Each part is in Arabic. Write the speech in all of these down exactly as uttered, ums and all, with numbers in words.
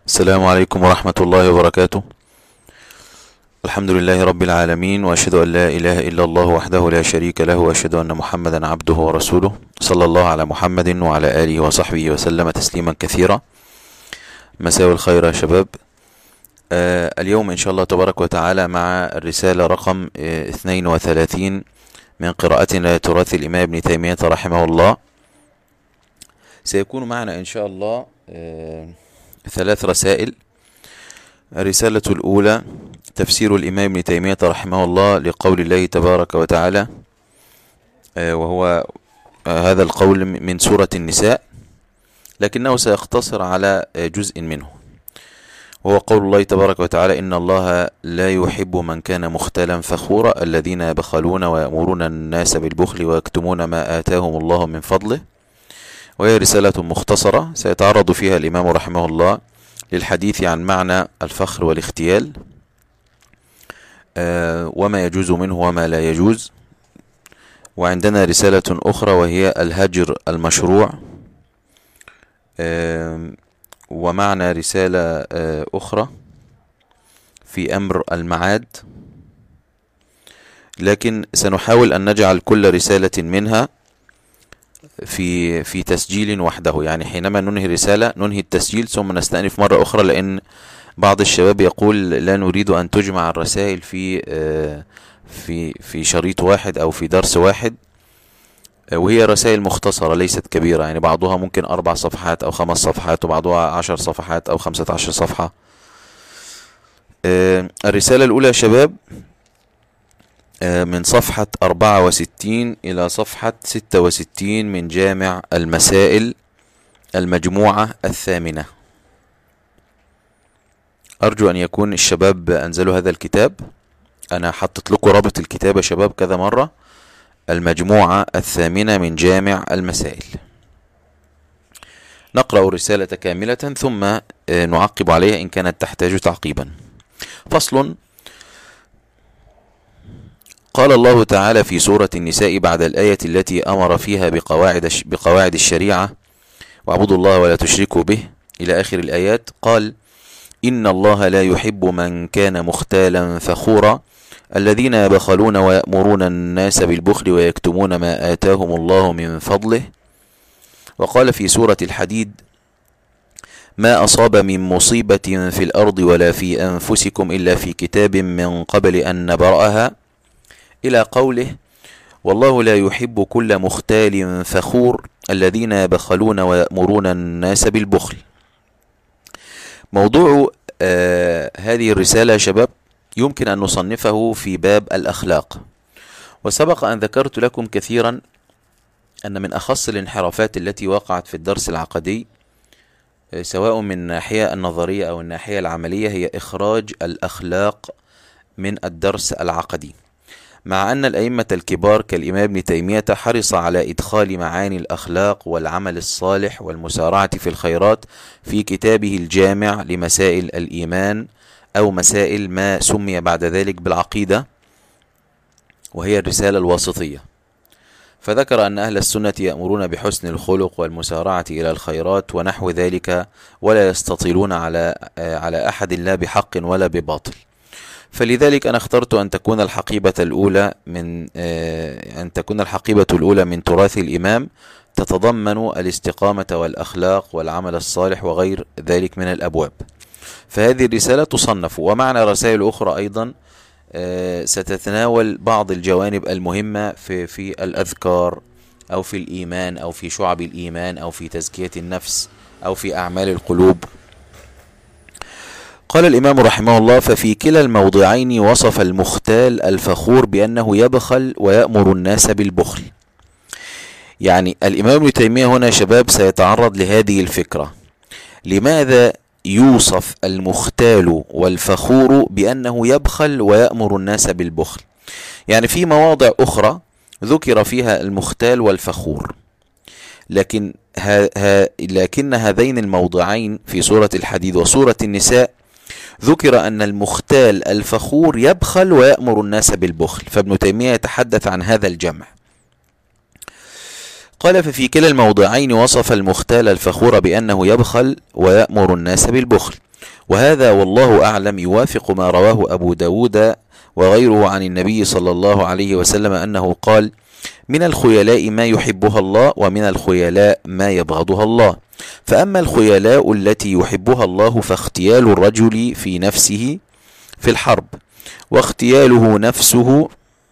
السلام عليكم ورحمة الله وبركاته. الحمد لله رب العالمين، وأشهد أن لا إله إلا الله وحده لا شريك له، وأشهد أن محمدا عبده ورسوله، صلى الله على محمد وعلى آله وصحبه وسلم تسليما كثيرا. مساء الخير يا شباب. آه اليوم إن شاء الله تبارك وتعالى مع الرسالة رقم آه اثنين وثلاثين من قراءتنا لتراث الإمام ابن تيمية رحمه الله. سيكون معنا إن شاء الله آه ثلاث رسائل. الرسالة الأولى تفسير الإمام ابن تيمية رحمه الله لقول الله تبارك وتعالى، وهو هذا القول من سورة النساء، لكنه سيقتصر على جزء منه، وهو قول الله تبارك وتعالى: إن الله لا يحب من كان مختالا فخورا الذين يبخلون ويأمرون الناس بالبخل ويكتمون ما آتاهم الله من فضله. وهي رسالة مختصرة سيتعرض فيها الإمام رحمه الله للحديث عن معنى الفخر والاختيال، آه وما يجوز منه وما لا يجوز. وعندنا رسالة أخرى وهي الهجر المشروع، آه ومعنى رسالة آه أخرى في أمر المعاد، لكن سنحاول أن نجعل كل رسالة منها في في تسجيل وحده، يعني حينما ننهي رسالة ننهي التسجيل ثم نستأنف مرة أخرى، لأن بعض الشباب يقول لا نريد أن تجمع الرسائل في في في شريط واحد أو في درس واحد، وهي رسائل مختصرة ليست كبيرة، يعني بعضها ممكن أربع صفحات أو خمس صفحات، وبعضها عشر صفحات أو خمسة عشر صفحة. الرسالة الأولى يا شباب من صفحة أربعة وستين إلى صفحة ستة وستين من جامع المسائل المجموعة الثامنة. أرجو أن يكون الشباب أنزلوا هذا الكتاب، أنا حطت لكم رابط الكتاب يا شباب كذا مرة، المجموعة الثامنة من جامع المسائل. نقرأ الرسالة كاملة ثم نعقب عليها إن كانت تحتاج تعقيبا. فصل. قال الله تعالى في سورة النساء بعد الآية التي أمر فيها بقواعد بقواعد الشريعة: واعبدوا الله ولا تشركوا به، إلى آخر الآيات، قال: إن الله لا يحب من كان مختالا فخورا الذين يبخلون ويأمرون الناس بالبخل ويكتمون ما آتاهم الله من فضله. وقال في سورة الحديد: ما أصاب من مصيبة في الأرض ولا في أنفسكم إلا في كتاب من قبل أن نبرأها، إلى قوله: والله لا يحب كل مختال فخور الذين يبخلون ويأمرون الناس بالبخل. موضوع آه هذه الرسالة يا شباب يمكن أن نصنفه في باب الأخلاق. وسبق أن ذكرت لكم كثيرا أن من أخص الانحرافات التي وقعت في الدرس العقدي، آه سواء من الناحية النظرية أو الناحية العملية، هي إخراج الأخلاق من الدرس العقدي، مع أن الأئمة الكبار كالإمام ابن تيمية حرص على إدخال معاني الأخلاق والعمل الصالح والمسارعة في الخيرات في كتابه الجامع لمسائل الإيمان، أو مسائل ما سمي بعد ذلك بالعقيدة، وهي الرسالة الواسطية. فذكر أن أهل السنة يأمرون بحسن الخلق والمسارعة إلى الخيرات ونحو ذلك، ولا يستطيلون على على أحد لا بحق ولا بباطل. فلذلك أنا اخترت أن تكون الحقيبة الأولى من أن تكون الحقيبة الأولى من تراث الإمام تتضمن الاستقامة والأخلاق والعمل الصالح وغير ذلك من الأبواب. فهذه الرسالة تصنف، ومعنا رسائل أخرى أيضا ستتناول بعض الجوانب المهمة في في الأذكار أو في الإيمان أو في شعب الإيمان أو في تزكية النفس أو في أعمال القلوب. قال الإمام رحمه الله: ففي كلا الموضعين وصف المختال الفخور بأنه يبخل ويأمر الناس بالبخل. يعني الإمام ابن تيمية هنا يا شباب سيتعرض لهذه الفكرة: لماذا يوصف المختال والفخور بأنه يبخل ويأمر الناس بالبخل؟ يعني في مواضع أخرى ذكر فيها المختال والفخور، لكن ها ها لكن هذين الموضعين في سورة الحديد وسورة النساء ذكر أن المختال الفخور يبخل ويأمر الناس بالبخل، فابن تيمية يتحدث عن هذا الجمع. قال: ففي كلا الموضعين وصف المختال الفخور بأنه يبخل ويأمر الناس بالبخل، وهذا والله أعلم يوافق ما رواه أبو داود وغيره عن النبي صلى الله عليه وسلم أنه قال: من الخيلاء ما يحبها الله، ومن الخيلاء ما يبغضها الله. فأما الخيلاء التي يحبها الله فاختيال الرجل في نفسه في الحرب، واختياله نفسه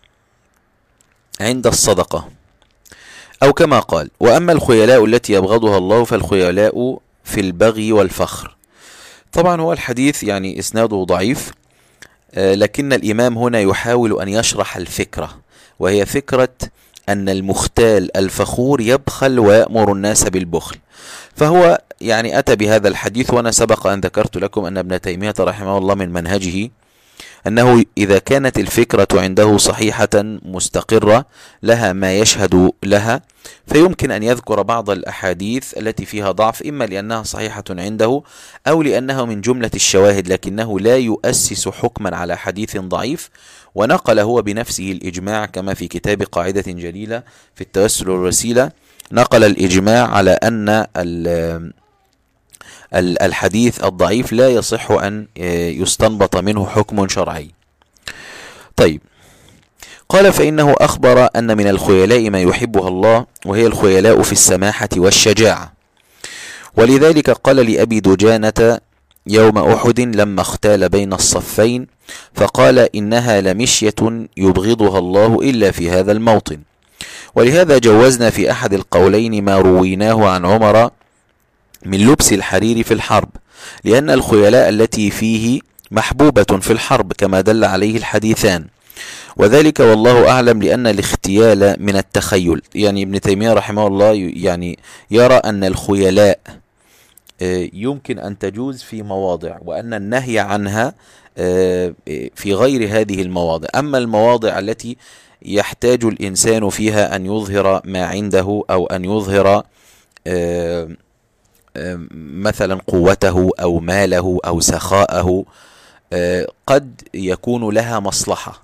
عند الصدقة، أو كما قال: وأما الخيلاء التي يبغضها الله فالخيلاء في البغي والفخر. طبعا هو الحديث يعني إسناده ضعيف، لكن الإمام هنا يحاول أن يشرح الفكرة، وهي فكرة أن المختال الفخور يبخل ويأمر الناس بالبخل. فهو يعني أتى بهذا الحديث، وأنا سبق أن ذكرت لكم أن ابن تيمية رحمه الله من منهجه أنه إذا كانت الفكرة عنده صحيحة مستقرة لها ما يشهد لها، فيمكن أن يذكر بعض الأحاديث التي فيها ضعف، إما لأنها صحيحة عنده أو لأنها من جملة الشواهد، لكنه لا يؤسس حكما على حديث ضعيف. ونقل هو بنفسه الإجماع كما في كتاب قاعدة جليلة في التوسل والوسيلة، نقل الإجماع على أن الحديث الضعيف لا يصح أن يستنبط منه حكم شرعي. طيب، قال: فإنه أخبر أن من الخيلاء ما يحبها الله، وهي الخيلاء في السماحة والشجاعة. ولذلك قال لأبي دجانة يوم أحد لما اختال بين الصفين، فقال: إنها لمشية يبغضها الله إلا في هذا الموطن. ولهذا جوزنا في أحد القولين ما رويناه عن عمر من لبس الحرير في الحرب، لأن الخيلاء التي فيه محبوبة في الحرب كما دل عليه الحديثان، وذلك والله أعلم لأن الاختيال من التخيل. يعني ابن تيمية رحمه الله يعني يرى أن الخيلاء يمكن أن تجوز في مواضع، وأن النهي عنها في غير هذه المواضع. أما المواضع التي يحتاج الإنسان فيها أن يظهر ما عنده، أو أن يظهر مثلا قوته أو ماله أو سخاءه، قد يكون لها مصلحة،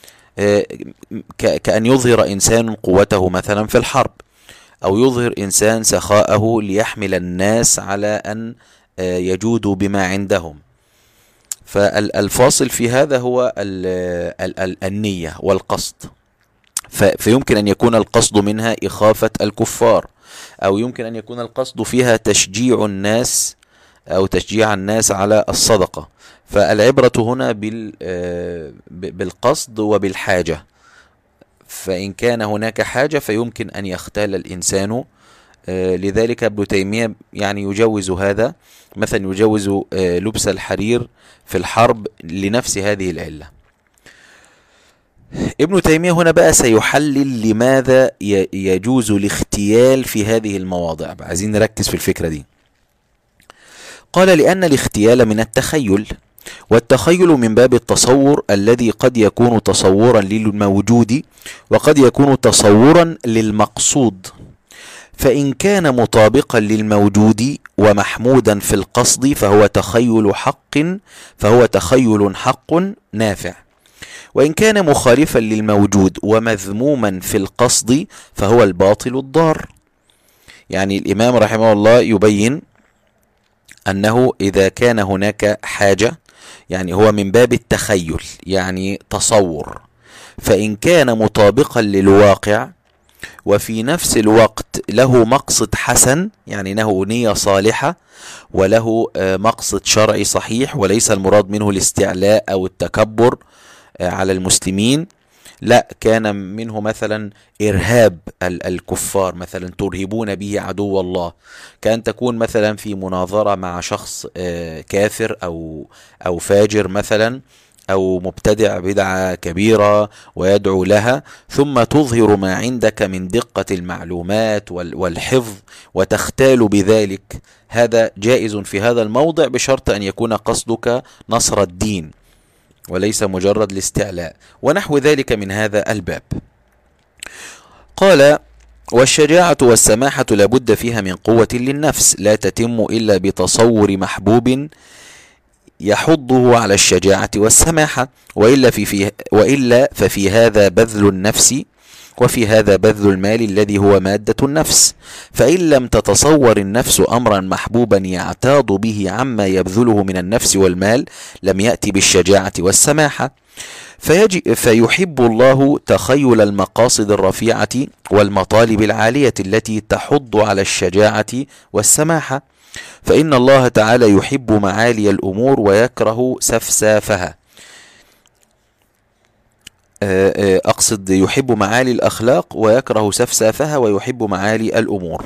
كأن يظهر إنسان قوته مثلا في الحرب، أو يظهر إنسان سخاءه ليحمل الناس على أن يجودوا بما عندهم. فالفاصل في هذا هو النية والقصد، فيمكن أن يكون القصد منها إخافة الكفار، أو يمكن أن يكون القصد فيها تشجيع الناس أو تشجيع الناس على الصدقة. فالعبرة هنا بالقصد وبالحاجة، فإن كان هناك حاجة فيمكن أن يختال الإنسان. لذلك ابن تيمية يعني يجوز هذا، مثلا يجوز لبس الحرير في الحرب لنفس هذه العلة. ابن تيمية هنا بقى سيحلل لماذا يجوز الاختيال في هذه المواضع. عايزين نركز في الفكرة دي. قال: لأن الاختيال من التخيل، والتخيل من باب التصور الذي قد يكون تصورا للموجود وقد يكون تصورا للمقصود، فإن كان مطابقا للموجود ومحمودا في القصد فهو تخيل حق فهو تخيل حق نافع، وإن كان مخالفا للموجود ومذموما في القصد فهو الباطل الضار. يعني الإمام رحمه الله يبين أنه إذا كان هناك حاجة، يعني هو من باب التخيل يعني تصور، فإن كان مطابقا للواقع وفي نفس الوقت له مقصد حسن، يعني له نية صالحة وله مقصد شرعي صحيح، وليس المراد منه الاستعلاء أو التكبر على المسلمين، لا، كان منه مثلا إرهاب الكفار، مثلا ترهبون به عدو الله، كأن تكون مثلا في مناظرة مع شخص كافر أو أو فاجر مثلا، أو مبتدع بدعة كبيرة ويدعو لها، ثم تظهر ما عندك من دقة المعلومات والحفظ وتختال بذلك. هذا جائز في هذا الموضع بشرط أن يكون قصدك نصر الدين وليس مجرد الاستعلاء، ونحو ذلك من هذا الباب. قال: والشجاعة والسماحة لابد فيها من قوة للنفس، لا تتم إلا بتصور محبوب يحضه على الشجاعة والسماحة، وإلا, في فيه وإلا ففي هذا بذل النفس وفي هذا بذل المال الذي هو مادة النفس، فإن لم تتصور النفس أمرا محبوبا يعتاض به عما يبذله من النفس والمال لم يأتي بالشجاعة والسماحة. فيجي فيحب الله تخيل المقاصد الرفيعة والمطالب العالية التي تحض على الشجاعة والسماحة، فإن الله تعالى يحب معالي الأمور ويكره سفسافها. أقصد يحب معالي الأخلاق ويكره سفسافها، ويحب معالي الأمور.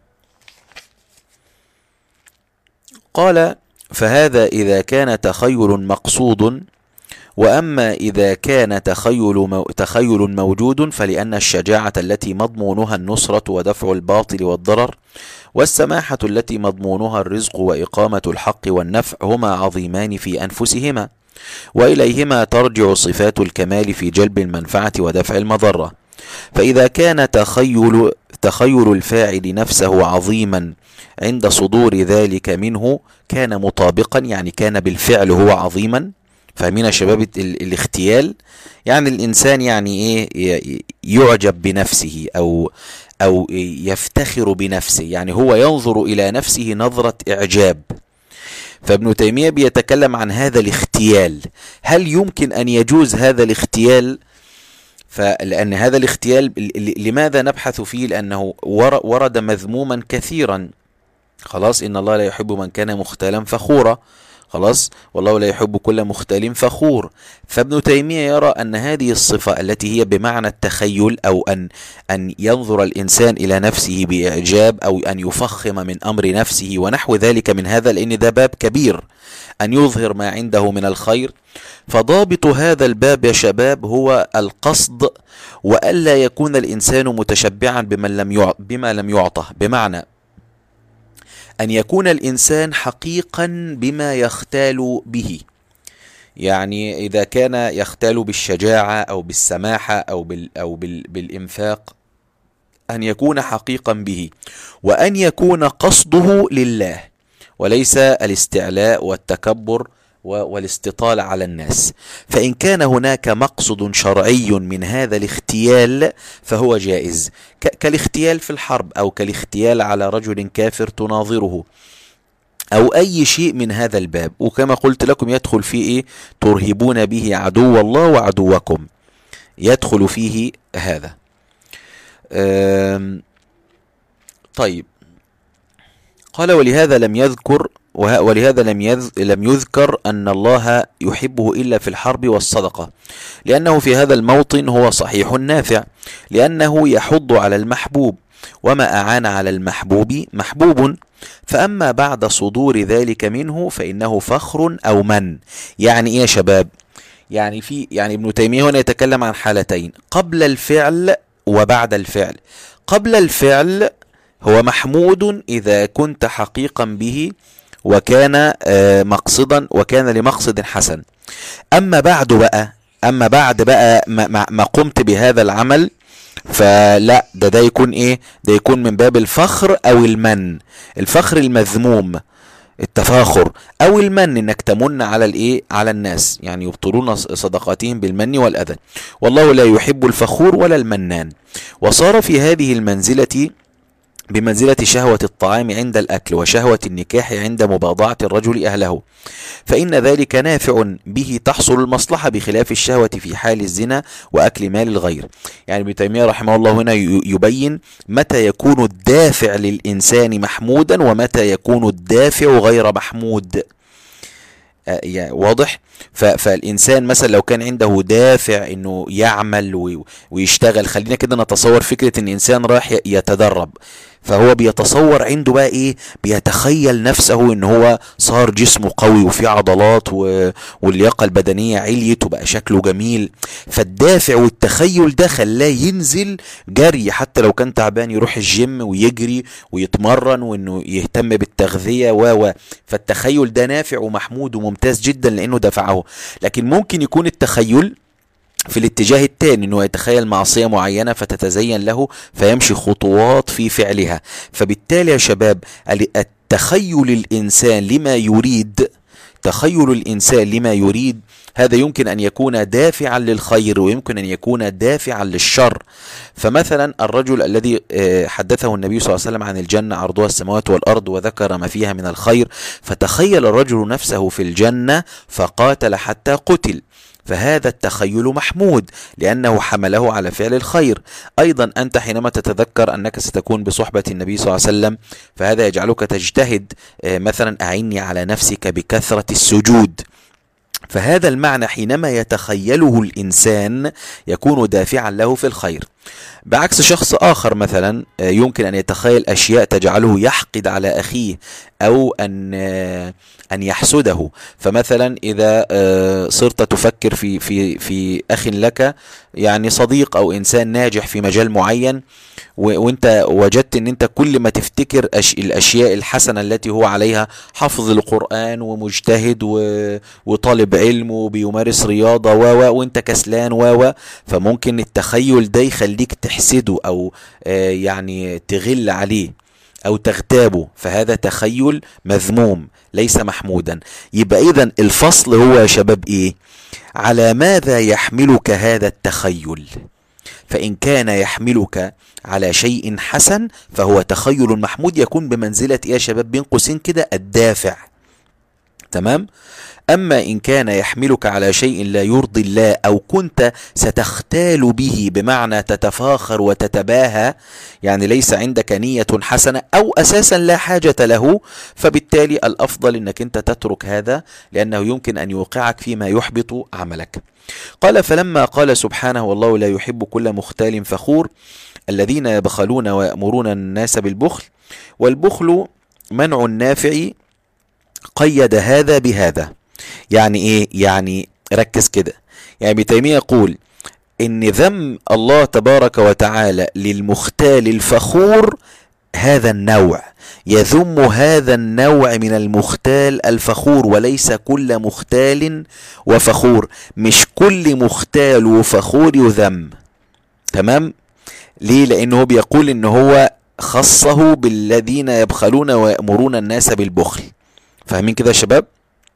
قال: فهذا إذا كان تخيل مقصود، وأما إذا كان تخيل مو تخيل موجود فلأن الشجاعة التي مضمونها النصرة ودفع الباطل والضرر، والسماحة التي مضمونها الرزق وإقامة الحق والنفع هما عظيمان في أنفسهما، وإليهما ترجع صفات الكمال في جلب المنفعة ودفع المضرة. فإذا كان تخيل تخيل الفاعل نفسه عظيما عند صدور ذلك منه كان مطابقا، يعني كان بالفعل هو عظيما. فاهمين يا شباب الاختيال؟ يعني الإنسان يعني إيه؟ يعجب بنفسه أو أو يفتخر بنفسه، يعني هو ينظر إلى نفسه نظرة إعجاب. فابن تيمية بيتكلم عن هذا الاختيال، هل يمكن أن يجوز هذا الاختيال؟ فلأن هذا الاختيال لماذا نبحث فيه؟ لأنه ورد مذموما كثيرا. خلاص، إن الله لا يحب من كان مختالا فخورا. خلاص، والله لا يحب كل مختال فخور. فابن تيمية يرى أن هذه الصفة التي هي بمعنى التخيل، أو أن أن ينظر الإنسان إلى نفسه بإعجاب، أو أن يفخم من أمر نفسه ونحو ذلك من هذا، لأن ده باب كبير، أن يظهر ما عنده من الخير. فضابط هذا الباب يا شباب هو القصد، وألا يكون الإنسان متشبعا بمن لم بما لم يعطه، بمعنى أن يكون الإنسان حقيقا بما يختال به. يعني إذا كان يختال بالشجاعة أو بالسماحة أو بال أو بال بالإنفاق، أن يكون حقيقا به، وأن يكون قصده لله وليس الاستعلاء والتكبر والاستطالة على الناس. فإن كان هناك مقصد شرعي من هذا الاختيال فهو جائز، كالاختيال في الحرب، أو كالاختيال على رجل كافر تناظره، أو أي شيء من هذا الباب. وكما قلت لكم يدخل فيه إيه؟ ترهبون به عدو الله وعدوكم، يدخل فيه هذا. طيب، قال: ولهذا لم يذكر ولهذا لم لم يذكر أن الله يحبه إلا في الحرب والصدقة، لأنه في هذا الموطن هو صحيح نافع، لأنه يحض على المحبوب، وما أعان على المحبوب محبوب. فأما بعد صدور ذلك منه فإنه فخر أو من. يعني إيه يا شباب؟ يعني في يعني ابن تيمية هنا يتكلم عن حالتين: قبل الفعل وبعد الفعل. قبل الفعل هو محمود إذا كنت حقيقا به، وكان مقصدا وكان لمقصد حسن. أما بعد بقى أما بعد بقى ما, ما قمت بهذا العمل، فلا ده ده يكون إيه؟ ده يكون من باب الفخر أو المن. الفخر المذموم، التفاخر، أو المن إنك تمن على الإيه؟ على الناس، يعني يبطلون صدقاتهم بالمن والأذى. والله لا يحب الفخور ولا المنان. وصار في هذه المنزلة بمنزلة شهوة الطعام عند الأكل، وشهوة النكاح عند مباضعة الرجل أهله، فإن ذلك نافع به تحصل المصلحة، بخلاف الشهوة في حال الزنا وأكل مال الغير. يعني ابن تيمية رحمه الله هنا يبين متى يكون الدافع للإنسان محمودا ومتى يكون الدافع غير محمود. يعني واضح؟ فالإنسان مثلا لو كان عنده دافع إنه يعمل ويشتغل، خلينا كده نتصور فكرة إن إنسان راح يتدرب، فهو بيتصور عنده بقى إيه؟ بيتخيل نفسه إن هو صار جسمه قوي وفيه عضلات واللياقة البدنية عليت وبقى شكله جميل، فالدافع والتخيل ده خلاه ينزل جري، حتى لو كان تعبان يروح الجيم ويجري ويتمرن، وإنه يهتم بالتغذية و فالتخيل ده نافع ومحمود وممتاز جدا لأنه دفعه. لكن ممكن يكون التخيل في الاتجاه الثاني، انه يتخيل معصية معينة فتتزين له فيمشي خطوات في فعلها. فبالتالي يا شباب التخيل الإنسان لما يريد تخيل الإنسان لما يريد هذا يمكن أن يكون دافعا للخير ويمكن أن يكون دافعا للشر. فمثلا الرجل الذي حدثه النبي صلى الله عليه وسلم عن الجنة عرضها السماوات والأرض وذكر ما فيها من الخير، فتخيل الرجل نفسه في الجنة فقاتل حتى قتل، فهذا التخيل محمود لأنه حمله على فعل الخير. أيضا أنت حينما تتذكر أنك ستكون بصحبة النبي صلى الله عليه وسلم فهذا يجعلك تجتهد، مثلا أعني على نفسك بكثرة السجود، فهذا المعنى حينما يتخيله الإنسان يكون دافعا له في الخير. بعكس شخص آخر مثلا يمكن أن يتخيل أشياء تجعله يحقد على أخيه أو أن أن يحسده. فمثلا إذا صرت تفكر في في في أخ لك، يعني صديق أو إنسان ناجح في مجال معين، وانت وجدت ان انت كل ما تفتكر أش... الاشياء الحسنة التي هو عليها، حفظ القرآن ومجتهد و... وطالب علم وبيمارس رياضة و... وانت كسلان و... فممكن التخيل ده يخليك تحسده او آه يعني تغل عليه او تغتابه، فهذا تخيل مذموم ليس محمودا. يبقى اذا الفصل هو يا شباب ايه؟ على ماذا يحملك هذا التخيل؟ فإن كان يحملك على شيء حسن فهو تخيل محمود، يكون بمنزلة يا شباب بين قوسين كده الدافع، تمام؟ أما إن كان يحملك على شيء لا يرضي الله أو كنت ستختال به، بمعنى تتفاخر وتتباهى، يعني ليس عندك نية حسنة أو أساسا لا حاجة له، فبالتالي الأفضل أنك أنت تترك هذا لأنه يمكن أن يوقعك فيما يحبط عملك. قال فلما قال سبحانه والله لا يحب كل مختال فخور الذين يبخلون ويأمرون الناس بالبخل، والبخل منع النافع، قيد هذا بهذا. يعني ايه؟ يعني ركز كده، يعني ابن تيمية يقول ان ذم الله تبارك وتعالى للمختال الفخور هذا النوع، يذم هذا النوع من المختال الفخور، وليس كل مختال وفخور، مش كل مختال وفخور يذم، تمام؟ ليه؟ لانه بيقول ان هو خصه بالذين يبخلون ويأمرون الناس بالبخل. فاهمين كده يا شباب؟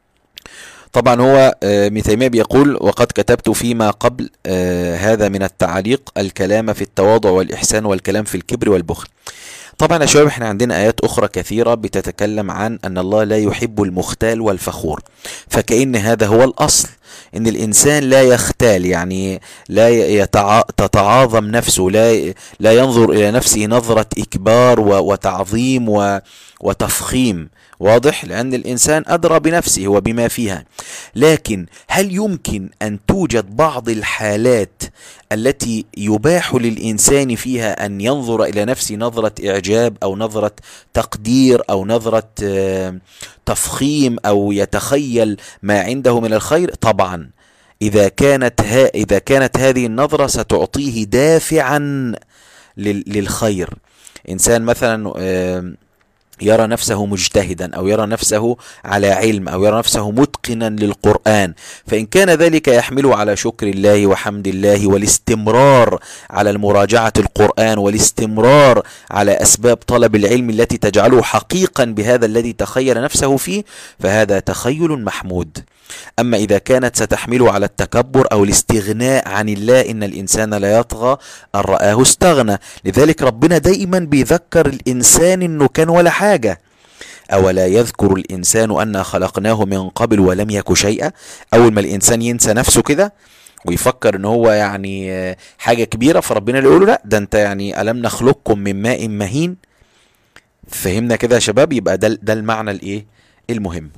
طبعا هو ابن تيمية بيقول وقد كتبت فيما قبل هذا من التعليق الكلام في التواضع والإحسان والكلام في الكبر والبخل. طبعا يا شباب احنا عندنا آيات أخرى كثيرة بتتكلم عن أن الله لا يحب المختال والفخور، فكأن هذا هو الأصل، ان الانسان لا يختال، يعني لا يتع... تتعاظم نفسه، لا لا ينظر الى نفسه نظرة اكبار و... وتعظيم و... وتفخيم، واضح؟ لان الانسان ادرى بنفسه وبما فيها. لكن هل يمكن ان توجد بعض الحالات التي يباح للانسان فيها ان ينظر الى نفسه نظرة اعجاب او نظرة تقدير او نظرة تفخيم او يتخيل ما عنده من الخير؟ طبعا إذا كانت ها إذا كانت هذه النظرة ستعطيه دافعا للخير. إنسان مثلا يرى نفسه مجتهدا أو يرى نفسه على علم أو يرى نفسه متقنا للقرآن، فإن كان ذلك يحمله على شكر الله وحمد الله والاستمرار على المراجعة القرآن والاستمرار على أسباب طلب العلم التي تجعله حقيقا بهذا الذي تخيل نفسه فيه، فهذا تخيل محمود. أما إذا كانت ستحمله على التكبر أو الاستغناء عن الله، إن الإنسان لا يطغى أن رآه استغنى. لذلك ربنا دائما بيذكر الإنسان إنه كان ولا حاجة. أولا يذكر الإنسان أنا خلقناه من قبل ولم يك شيئا. أول ما الإنسان ينسى نفسه كده ويفكر إن هو يعني حاجة كبيرة، فربنا يقول له لا ده أنت يعني ألم نخلقكم من ماء مهين. فهمنا كده يا شباب؟ يبقى ده ده المعنى الإيه المهم.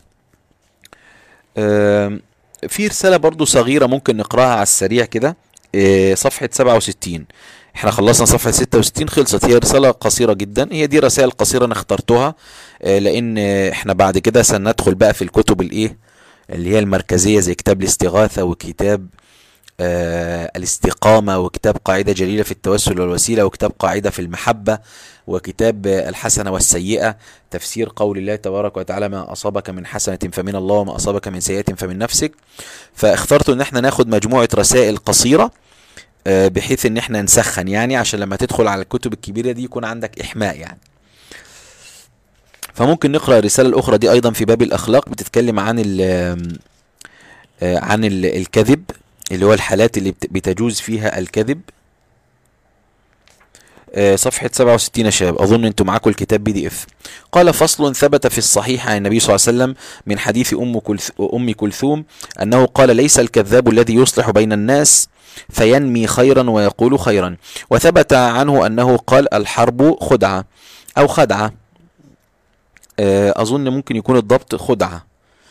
في رسالة برضو صغيرة ممكن نقراها على السريع كده، صفحة سبعة وستين. احنا خلصنا صفحة ستة وستين خلصت. هي رسالة قصيرة جدا، هي دي رسائل قصيرة انا اخترتها لان احنا بعد كده سندخل بقى في الكتب الايه اللي هي المركزية، زي كتاب الاستغاثة وكتاب آه الاستقامة وكتاب قاعدة جليلة في التوسل والوسيلة وكتاب قاعدة في المحبة وكتاب الحسنة والسيئة، تفسير قول الله تبارك وتعالى ما أصابك من حسنة فمن الله وما أصابك من سيئة فمن نفسك. فاخترت ان احنا ناخد مجموعة رسائل قصيرة آه بحيث ان احنا نسخن، يعني عشان لما تدخل على الكتب الكبيرة دي يكون عندك إحماء يعني. فممكن نقرأ الرسالة الأخرى دي أيضا في باب الأخلاق، بتتكلم عن عن الكذب، اللي هو الحالات اللي بتجوز فيها الكذب. صفحة سبعة وستين يا شباب، أظن أنتم معاكم الكتاب بي دي إف. قال: فصل: ثبت في الصحيح عن النبي صلى الله عليه وسلم من حديث أم أم كلثوم أنه قال: ليس الكذاب الذي يصلح بين الناس فينمي خيرا ويقول خيرا. وثبت عنه أنه قال: الحرب خدعة أو خدعة، أظن ممكن يكون الضبط خدعة.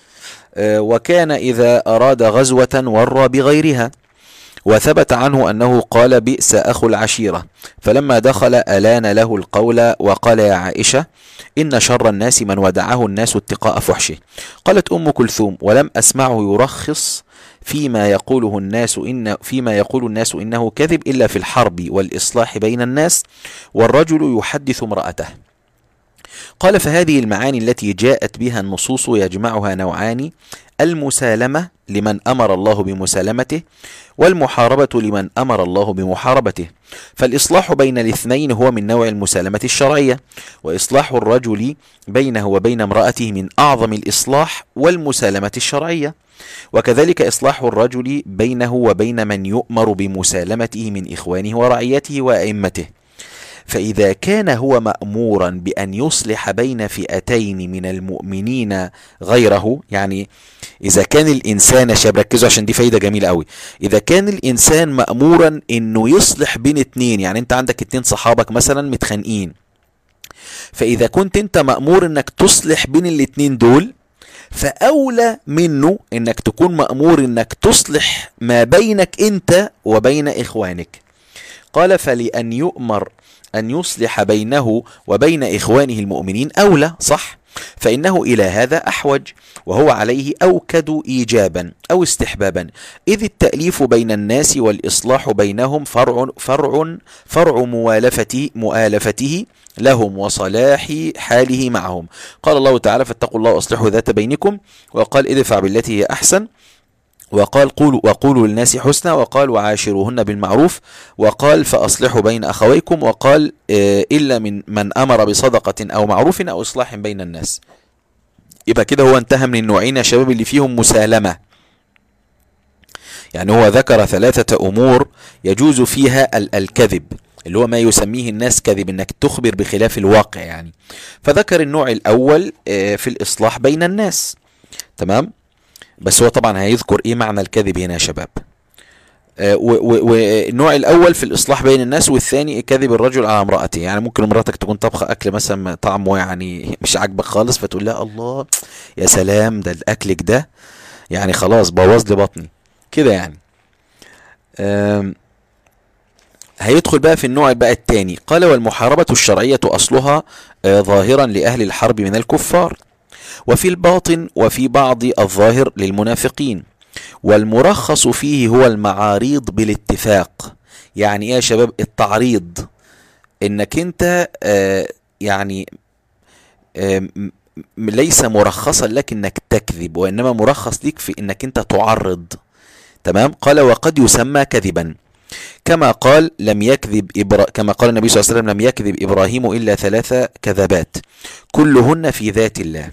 وكان إذا أراد غزوة ورى بغيرها. وثبت عنه أنه قال: بئس أخو العشيرة. فلما دخل ألان له القول وقال: يا عائشة، إن شر الناس من ودعه الناس اتقاء فحشه. قالت أم كلثوم: ولم أسمعه يرخص فيما يقوله الناس إن فيما يقول الناس إنه كذب إلا في الحرب والإصلاح بين الناس والرجل يحدث امرأته. قال: فهذه المعاني التي جاءت بها النصوص يجمعها نوعان: المسالمة لمن أمر الله بمسالمته، والمحاربة لمن أمر الله بمحاربته. فالإصلاح بين الاثنين هو من نوع المسالمة الشرعية، وإصلاح الرجل بينه وبين امرأته من أعظم الإصلاح والمسالمة الشرعية، وكذلك إصلاح الرجل بينه وبين من يؤمر بمسالمته من إخوانه ورعيته وأئمته. فإذا كان هو مأمورا بأن يصلح بين فئتين من المؤمنين غيره، يعني إذا كان الإنسان، شاب ركزوا عشان دي فايدة جميلة قوي، إذا كان الإنسان مأمورا إنه يصلح بين اتنين، يعني أنت عندك اتنين صحابك مثلا متخانقين، فإذا كنت أنت مأمور إنك تصلح بين الاتنين دول، فأولى منه إنك تكون مأمور إنك تصلح ما بينك أنت وبين إخوانك. قال: فلأن يؤمر أن يصلح بينه وبين إخوانه المؤمنين أولى، صح؟ فإنه إلى هذا أحوج، وهو عليه أوكد إيجابا أو استحبابا، إذ التأليف بين الناس والإصلاح بينهم فرع فرع فرع موالفته مؤالفته لهم وصلاح حاله معهم. قال الله تعالى: فاتقوا الله وأصلحوا ذات بينكم. وقال: ادفع بالتي هي أحسن. وقال: قولوا وقولوا للناس حسنا. وقال: وعاشروهن بالمعروف. وقال: فأصلحوا بين أخويكم. وقال: إلا من من أمر بصدقة أو معروف أو إصلاح بين الناس. يبقى كده هو انتهى من النوعين يا شباب اللي فيهم مسالمة، يعني هو ذكر ثلاثة أمور يجوز فيها الكذب، اللي هو ما يسميه الناس كذب، انك تخبر بخلاف الواقع يعني. فذكر النوع الأول في الإصلاح بين الناس، تمام؟ بس هو طبعا هيذكر ايه معنى الكذب هنا يا شباب. آه والنوع الاول في الاصلاح بين الناس، والثاني كذب الرجل على امرأته. يعني ممكن مراتك تكون طبخه اكل مثلا طعمه يعني مش عاجبك خالص، فتقول لها: الله يا سلام، ده الاكلك ده يعني خلاص بوظ لي بطني كده يعني. آه هيدخل بقى في النوع بقى الثاني. قال: والمحاربة الشرعية اصلها آه ظاهرا لأهل الحرب من الكفار، وفي الباطن وفي بعض الظاهر للمنافقين، والمرخص فيه هو المعاريض بالاتفاق. يعني ايه يا شباب التعريض؟ انك انت آه يعني آه ليس مرخصا لك انك تكذب، وانما مرخص لك في انك انت تعرض، تمام؟ قال: وقد يسمى كذبا، كما قال لم يكذب إبرا... كما قال النبي صلى الله عليه وسلم: لم يكذب إبراهيم إلا ثلاث كذبات كلهن في ذات الله.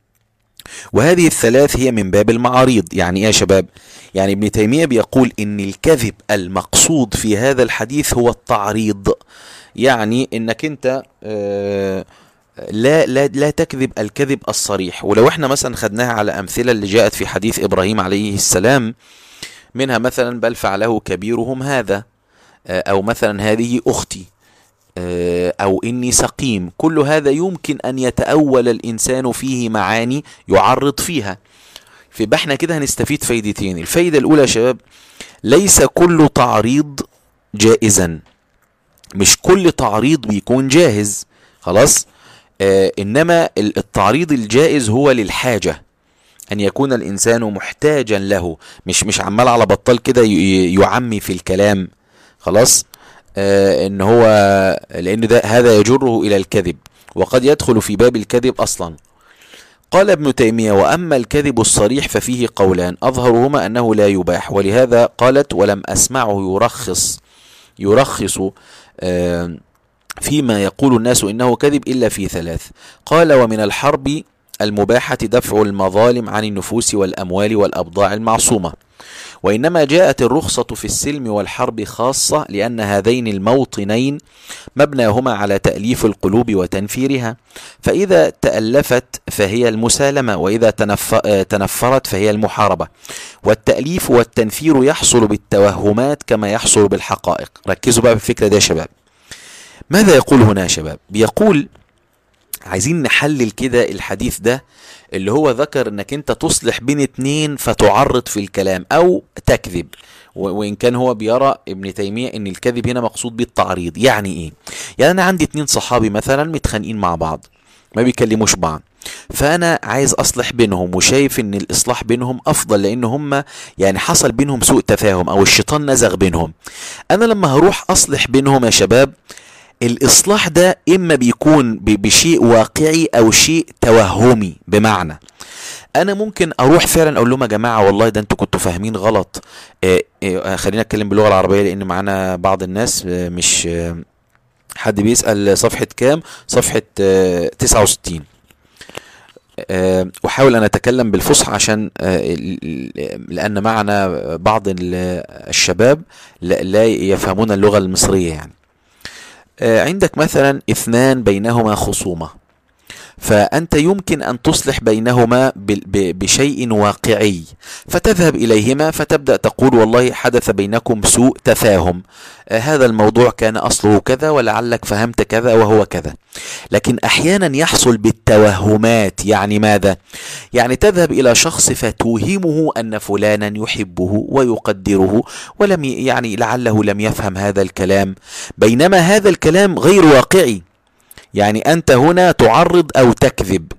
وهذه الثلاث هي من باب المعاريض. يعني ايه يا شباب؟ يعني ابن تيمية بيقول ان الكذب المقصود في هذا الحديث هو التعريض، يعني انك انت آه لا لا لا تكذب الكذب الصريح. ولو احنا مثلا خدناها على امثله اللي جاءت في حديث ابراهيم عليه السلام، منها مثلا: بل فعله كبيرهم هذا، آه او مثلا: هذه اختي، أو إني سقيم. كل هذا يمكن أن يتأول الإنسان فيه معاني يعرض فيها. فيبقى احنا كده هنستفيد فايدتين. الفايدة الأولى يا شباب: ليس كل تعريض جائزا، مش كل تعريض بيكون جاهز، خلاص؟ آه إنما التعريض الجائز هو للحاجة، أن يكون الإنسان محتاجا له، مش مش عمال على بطال كده يعمي في الكلام، خلاص؟ آه ان هو لان ده هذا يجره الى الكذب، وقد يدخل في باب الكذب اصلا. قال ابن تيمية: واما الكذب الصريح ففيه قولان، اظهرهما انه لا يباح، ولهذا قالت: ولم اسمعه يرخص يرخص آه فيما يقول الناس انه كذب الا في ثلاث. قال: ومن الحرب المباحة دفع المظالم عن النفوس والأموال والأبضاع المعصومة، وإنما جاءت الرخصة في السلم والحرب خاصة لأن هذين الموطنين مبناهما على تأليف القلوب وتنفيرها، فإذا تألفت فهي المسالمة، وإذا تنفرت فهي المحاربة. والتأليف والتنفير يحصل بالتوهمات كما يحصل بالحقائق. ركزوا بقى في الفكرة دي يا شباب. ماذا يقول هنا يا شباب؟ بيقول عايزين نحلل كده الحديث ده اللي هو ذكر انك انت تصلح بين اتنين فتعرض في الكلام او تكذب، وان كان هو بيرى ابن تيمية ان الكذب هنا مقصود بالتعريض. يعني ايه؟ يعني انا عندي اتنين صحابي مثلا متخانقين مع بعض ما بيكلموش بعض، فانا عايز اصلح بينهم وشايف ان الاصلاح بينهم افضل لان هم يعني حصل بينهم سوء تفاهم او الشيطان نزغ بينهم. انا لما هروح اصلح بينهم يا شباب، الإصلاح ده إما بيكون بشيء واقعي أو شيء توهمي. بمعنى أنا ممكن أروح فعلا أقول لهم يا جماعة والله ده أنتوا كنتوا فاهمين غلط. آه آه خلينا أتكلم باللغة العربية لأن معانا بعض الناس آه مش آه حد بيسأل صفحة كام؟ صفحة آه تسعة وستين. أه أحاول أن أتكلم بالفصحى عشان أه لأن معنا بعض الشباب لا يفهمون اللغة المصرية. يعني عندك مثلا اثنان بينهما خصومة، فأنت يمكن أن تصلح بينهما بشيء واقعي، فتذهب إليهما فتبدأ تقول والله حدث بينكم سوء تفاهم، هذا الموضوع كان أصله كذا ولعلك فهمت كذا وهو كذا. لكن أحيانا يحصل بالتوهمات. يعني ماذا؟ يعني تذهب إلى شخص فتوهمه أن فلانا يحبه ويقدره ولم يعني لعله لم يفهم هذا الكلام، بينما هذا الكلام غير واقعي. يعني أنت هنا تعرض أو تكذب.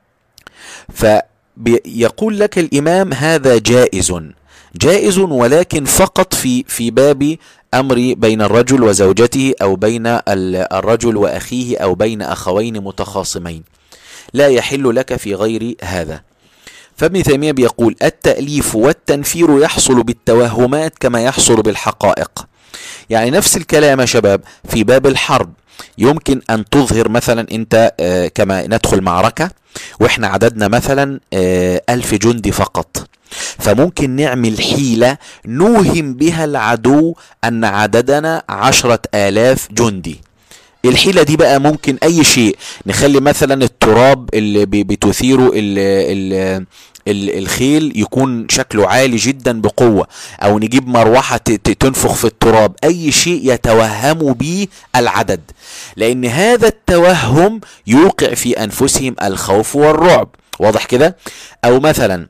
فيقول لك الإمام هذا جائز جائز ولكن فقط في في باب أمر بين الرجل وزوجته أو بين الرجل وأخيه أو بين أخوين متخاصمين، لا يحل لك في غير هذا. فابن تيمية بيقول التأليف والتنفير يحصل بالتوهمات كما يحصل بالحقائق. يعني نفس الكلام يا شباب في باب الحرب، يمكن أن تظهر مثلا أنت آه كما ندخل معركة وإحنا عددنا مثلا آه ألف جندي فقط، فممكن نعمل حيلة نوهم بها العدو أن عددنا عشرة آلاف جندي. الحيلة دي بقى ممكن أي شيء، نخلي مثلا التراب اللي بتثيره ال ال الخيل يكون شكله عالي جدا بقوة، او نجيب مروحة تنفخ في التراب، اي شيء يتوهم به العدد، لان هذا التوهم يوقع في انفسهم الخوف والرعب. واضح كده؟ او مثلا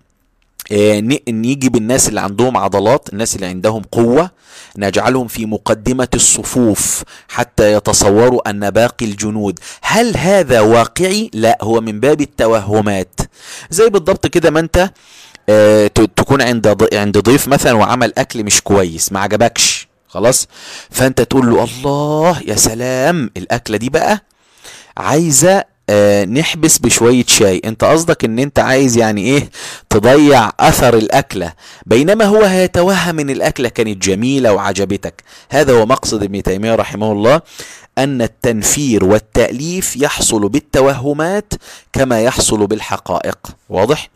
نيجي بالناس اللي عندهم عضلات، الناس اللي عندهم قوة، نجعلهم في مقدمة الصفوف حتى يتصوروا أن باقي الجنود. هل هذا واقعي؟ لا، هو من باب التوهمات. زي بالضبط كده ما انت اه تكون عند عند ضيف مثلا وعمل أكل مش كويس ما عجبكش، خلاص، فانت تقول له الله يا سلام الأكلة دي بقى عايزة آه نحبس بشوية شاي. انت قصدك ان انت عايز يعني ايه تضيع اثر الاكلة، بينما هو هيتوهم ان الاكلة كانت جميلة وعجبتك. هذا هو مقصد ابن تيمية رحمه الله، ان التنفير والتأليف يحصل بالتوهمات كما يحصل بالحقائق. واضح؟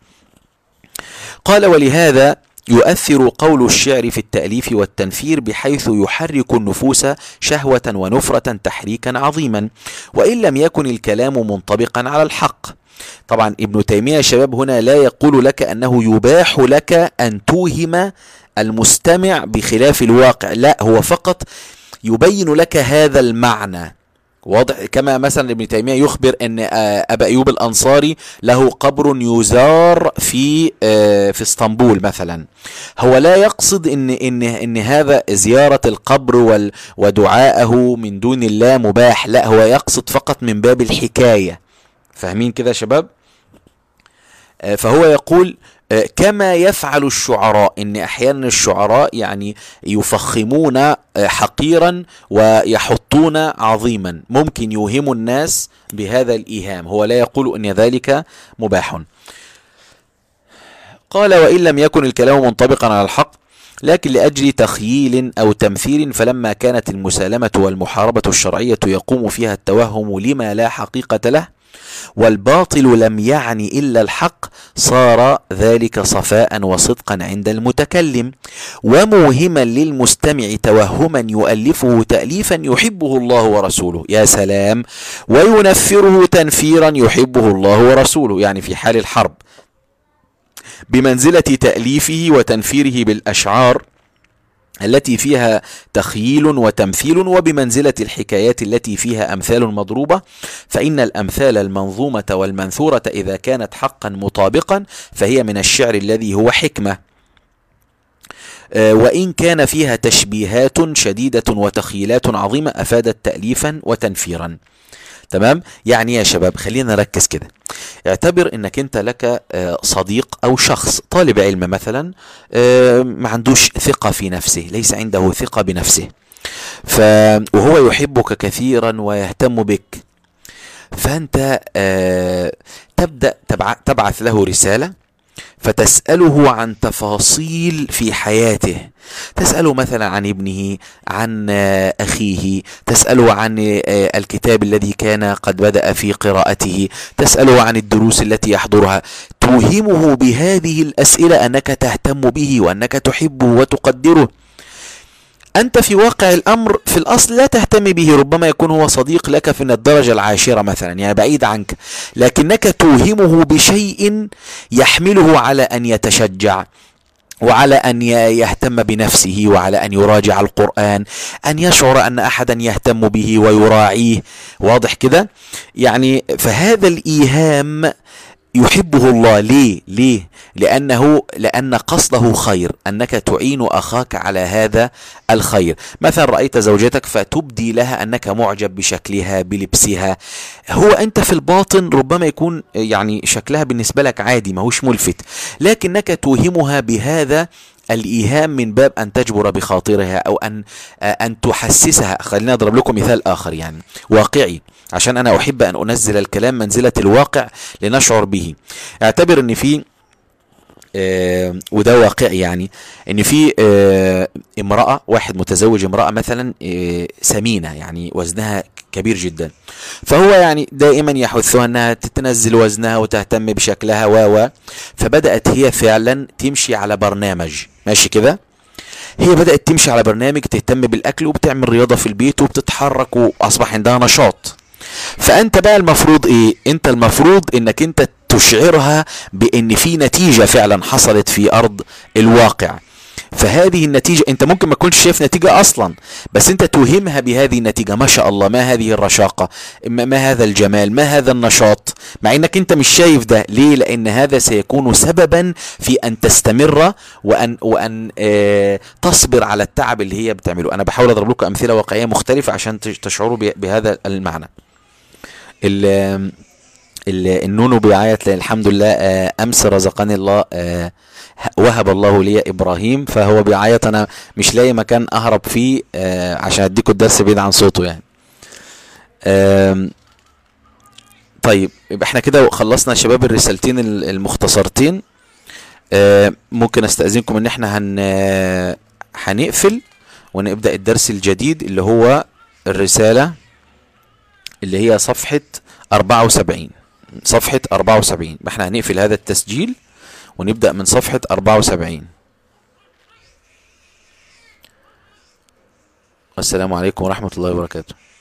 قال ولهذا يؤثر قول الشعر في التأليف والتنفير بحيث يحرك النفوس شهوة ونفرة تحريكا عظيما، وإن لم يكن الكلام منطبقا على الحق. طبعا ابن تيمية شباب هنا لا يقول لك أنه يباح لك أن توهم المستمع بخلاف الواقع، لا، هو فقط يبين لك هذا المعنى. واضح؟ كما مثلا ابن تيمية يخبر ان ابا ايوب الانصاري له قبر يزار في في اسطنبول مثلا، هو لا يقصد ان ان ان هذا زيارة القبر ودعاءه من دون الله مباح، لا، هو يقصد فقط من باب الحكاية. فاهمين كده يا شباب؟ فهو يقول كما يفعل الشعراء، ان احيانا الشعراء يعني يفخمون حقيرا ويحطون عظيما، ممكن يوهموا الناس بهذا الايهام، هو لا يقول ان ذلك مباح. قال وان لم يكن الكلام منطبقا على الحق لكن لأجل تخييل أو تمثيل، فلما كانت المسالمة والمحاربة الشرعية يقوم فيها التوهم لما لا حقيقة له والباطل لم يعني إلا الحق صار ذلك صفاء وصدقا عند المتكلم، وموهما للمستمع توهما يؤلفه تأليفا يحبه الله ورسوله. يا سلام! وينفره تنفيرا يحبه الله ورسوله، يعني في حال الحرب بمنزلة تأليفه وتنفيره بالأشعار التي فيها تخييل وتمثيل، وبمنزلة الحكايات التي فيها أمثال مضروبة، فإن الأمثال المنظومة والمنثورة إذا كانت حقا مطابقا فهي من الشعر الذي هو حكمة، وإن كان فيها تشبيهات شديدة وتخيلات عظيمة أفادت تأليفا وتنفيرا. تمام؟ يعني يا شباب خلينا نركز كده. اعتبر انك انت لك صديق او شخص طالب علم مثلا ما عندوش ثقة في نفسه، ليس عنده ثقة بنفسه، ف وهو يحبك كثيرا ويهتم بك، فانت تبدأ تبعث له رسالة فتسأله عن تفاصيل في حياته، تسأله مثلا عن ابنه، عن أخيه، تسأله عن الكتاب الذي كان قد بدأ في قراءته، تسأله عن الدروس التي يحضرها، توهمه بهذه الأسئلة أنك تهتم به وأنك تحبه وتقدره. أنت في واقع الأمر في الأصل لا تهتم به، ربما يكون هو صديق لك في الدرجة العاشرة مثلا، يعني بعيد عنك، لكنك توهمه بشيء يحمله على أن يتشجع، وعلى أن يهتم بنفسه، وعلى أن يراجع القرآن، أن يشعر أن أحدا يهتم به ويراعيه. واضح كده؟ يعني فهذا الإيهام يحبه الله. ليه؟ ليه؟ لأنه لأن قصده خير، أنك تعين أخاك على هذا الخير. مثلا رأيت زوجتك فتبدي لها أنك معجب بشكلها، بلبسها، هو أنت في الباطن ربما يكون يعني شكلها بالنسبة لك عادي، ما هوش ملفت، لكنك توهمها بهذا الإيهام من باب أن تجبر بخاطرها، أو أن أن تحسسها. خلينا أضرب لكم مثال آخر يعني واقعي، عشان أنا أحب أن أنزل الكلام منزلة الواقع لنشعر به. اعتبر أن في آه وده واقعي، يعني أن في آه امرأة، واحد متزوج امرأة مثلا آه سمينة، يعني وزنها كبير جدا، فهو يعني دائما يحثها أنها تتنزل وزنها وتهتم بشكلها و فبدأت هي فعلا تمشي على برنامج، ماشي كده؟ هي بدأت تمشي على برنامج، تهتم بالأكل وبتعمل رياضة في البيت وبتتحرك وأصبح عندها نشاط. فأنت بقى المفروض إيه؟ أنت المفروض إنك أنت تشعرها بأن في نتيجة فعلا حصلت في أرض الواقع. فهذه النتيجة انت ممكن ما تكونش شايف نتيجة اصلا، بس انت توهمها بهذه النتيجة. ما شاء الله، ما هذه الرشاقة، ما هذا الجمال، ما هذا النشاط، مع انك انت مش شايف ده. ليه؟ لان هذا سيكون سببا في ان تستمر وان وان اه تصبر على التعب اللي هي بتعمله. انا بحاول اضرب لكم امثلة واقعية مختلفة عشان تشعروا بهذا المعنى. النونو بيعيط الحمد لله، امس رزقني الله، وهب الله لي ابراهيم، فهو بيعيط، انا مش لاقي مكان اهرب فيه عشان اديكم الدرس بعيد عن صوته يعني. طيب يبقى احنا كده خلصنا يا شباب الرسالتين المختصرتين. ممكن استأذنكم ان احنا هن هنقفل ونبدأ الدرس الجديد اللي هو الرسالة اللي هي صفحة أربعة وسبعين، صفحة أربعة وسبعين. احنا هنقفل هذا التسجيل ونبدأ من صفحة أربعة وسبعين. والسلام عليكم ورحمة الله وبركاته.